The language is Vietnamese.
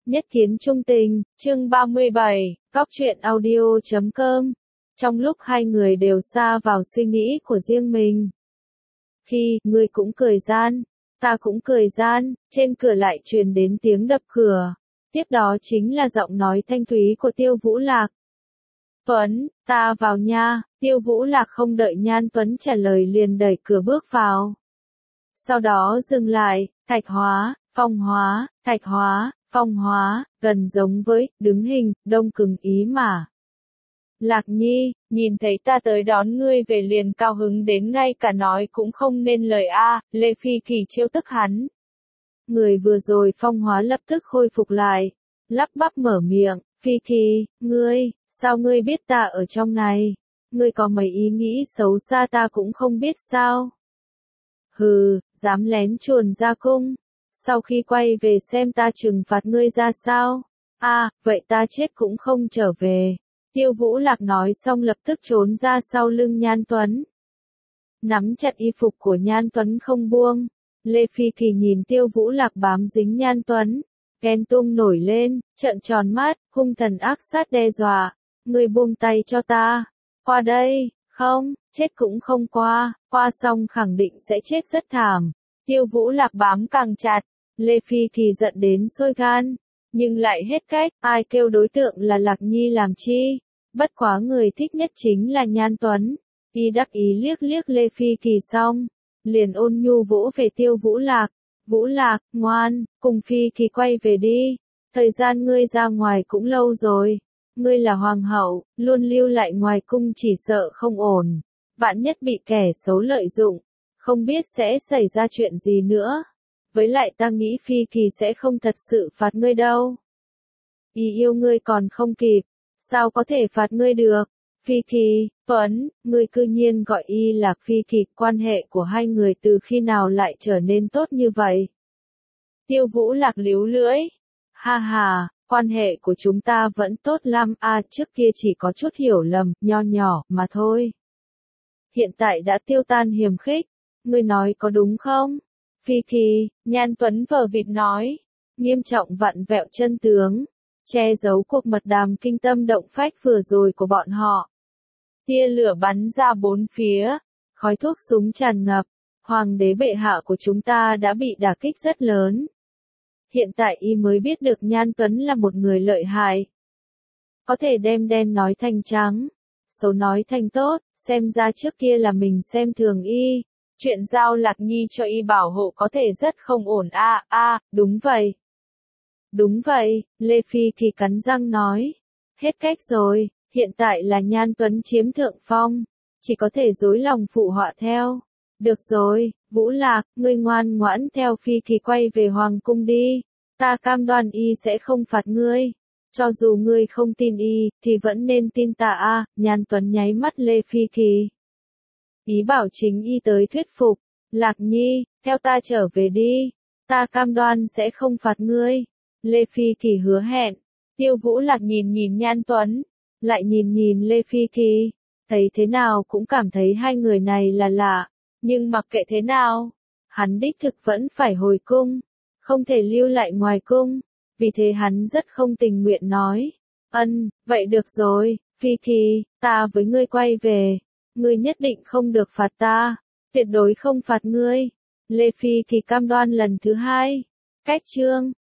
Nhất kiến trung tình, chương 37, Cóc truyện audio.com. Trong lúc hai người đều sa vào suy nghĩ của riêng mình. Khi, người cũng cười gian, ta cũng cười gian, trên cửa lại truyền đến tiếng đập cửa. Tiếp đó chính là giọng nói thanh thúy của Tiêu Vũ Lạc. Tuấn, ta vào nha. Tiêu Vũ Lạc không đợi Nhan Tuấn trả lời liền đẩy cửa bước vào. Sau đó dừng lại, thạch hóa, phong hóa, gần giống với, đứng hình, đông cứng ý mà. Lạc Nhi, nhìn thấy ta tới đón ngươi về liền cao hứng đến ngay cả nói cũng không nên lời a. Lê Phi Kỳ trêu tức hắn. Người vừa rồi phong hóa lập tức khôi phục lại, lắp bắp mở miệng, Phi Kỳ, ngươi, sao ngươi biết ta ở trong này? Ngươi có mấy ý nghĩ xấu xa ta cũng không biết sao? Hừ, dám lén chuồn ra cung. Sau khi quay về xem ta trừng phạt ngươi ra sao? Vậy ta chết cũng không trở về. Tiêu Vũ Lạc nói xong lập tức trốn ra sau lưng Nhan Tuấn. Nắm chặt y phục của Nhan Tuấn không buông. Lê Phi Kỳ nhìn Tiêu Vũ Lạc bám dính Nhan Tuấn. Ghen tuông nổi lên, trợn tròn mắt, hung thần ác sát đe dọa. Ngươi buông tay cho ta. Qua đây, không, chết cũng không qua xong khẳng định sẽ chết rất thảm. Tiêu Vũ Lạc bám càng chặt. Lê Phi Kỳ giận đến sôi gan, nhưng lại hết cách, ai kêu đối tượng là Lạc Nhi làm chi, bất quá người thích nhất chính là Nhan Tuấn. Y đắc ý liếc liếc Lê Phi Kỳ xong, liền ôn nhu vỗ về Tiêu Vũ Lạc. Vũ Lạc, ngoan, cùng Phi Kỳ quay về đi, thời gian ngươi ra ngoài cũng lâu rồi, ngươi là hoàng hậu, luôn lưu lại ngoài cung chỉ sợ không ổn, vạn nhất bị kẻ xấu lợi dụng, không biết sẽ xảy ra chuyện gì nữa. Với lại ta nghĩ Phi Kỳ sẽ không thật sự phạt ngươi đâu. Y yêu ngươi còn không kịp, sao có thể phạt ngươi được? Phi Kỳ, Tuấn, ngươi cư nhiên gọi y là Phi Kỳ, quan hệ của hai người từ khi nào lại trở nên tốt như vậy? Tiêu Vũ Lạc líu lưỡi. Ha ha, quan hệ của chúng ta vẫn tốt lắm trước kia chỉ có chút hiểu lầm, nho nhỏ, mà thôi. Hiện tại đã tiêu tan hiềm khích, ngươi nói có đúng không? Phi Kỳ, Nhan Tuấn vờ vịt nói, nghiêm trọng vặn vẹo chân tướng, che giấu cuộc mật đàm kinh tâm động phách vừa rồi của bọn họ. Tia lửa bắn ra bốn phía, khói thuốc súng tràn ngập, hoàng đế bệ hạ của chúng ta đã bị đả kích rất lớn. Hiện tại y mới biết được Nhan Tuấn là một người lợi hại. Có thể đem đen nói thành trắng, xấu nói thành tốt, xem ra trước kia là mình xem thường y. Chuyện giao Lạc Nhi cho y bảo hộ có thể rất không ổn đúng vậy. Đúng vậy, Lê Phi Kỳ cắn răng nói. Hết cách rồi, hiện tại là Nhan Tuấn chiếm thượng phong, chỉ có thể dối lòng phụ họa theo. Được rồi, Vũ Lạc, ngươi ngoan ngoãn theo Phi Kỳ quay về Hoàng cung đi, ta cam đoan y sẽ không phạt ngươi. Cho dù ngươi không tin y, thì vẫn nên tin ta Nhan Tuấn nháy mắt Lê Phi Kỳ. Ý bảo chính y tới thuyết phục, Lạc Nhi, theo ta trở về đi, ta cam đoan sẽ không phạt ngươi. Lê Phi Kỳ hứa hẹn. Tiêu Vũ Lạc nhìn Nhan Tuấn, lại nhìn Lê Phi Kỳ, thấy thế nào cũng cảm thấy hai người này là lạ, nhưng mặc kệ thế nào, hắn đích thực vẫn phải hồi cung, không thể lưu lại ngoài cung, vì thế hắn rất không tình nguyện nói, vậy được rồi, Phi Kỳ, ta với ngươi quay về. Ngươi nhất định không được phạt ta, tuyệt đối không phạt ngươi. Lê Phi Kỳ cam đoan lần thứ hai. Cách chương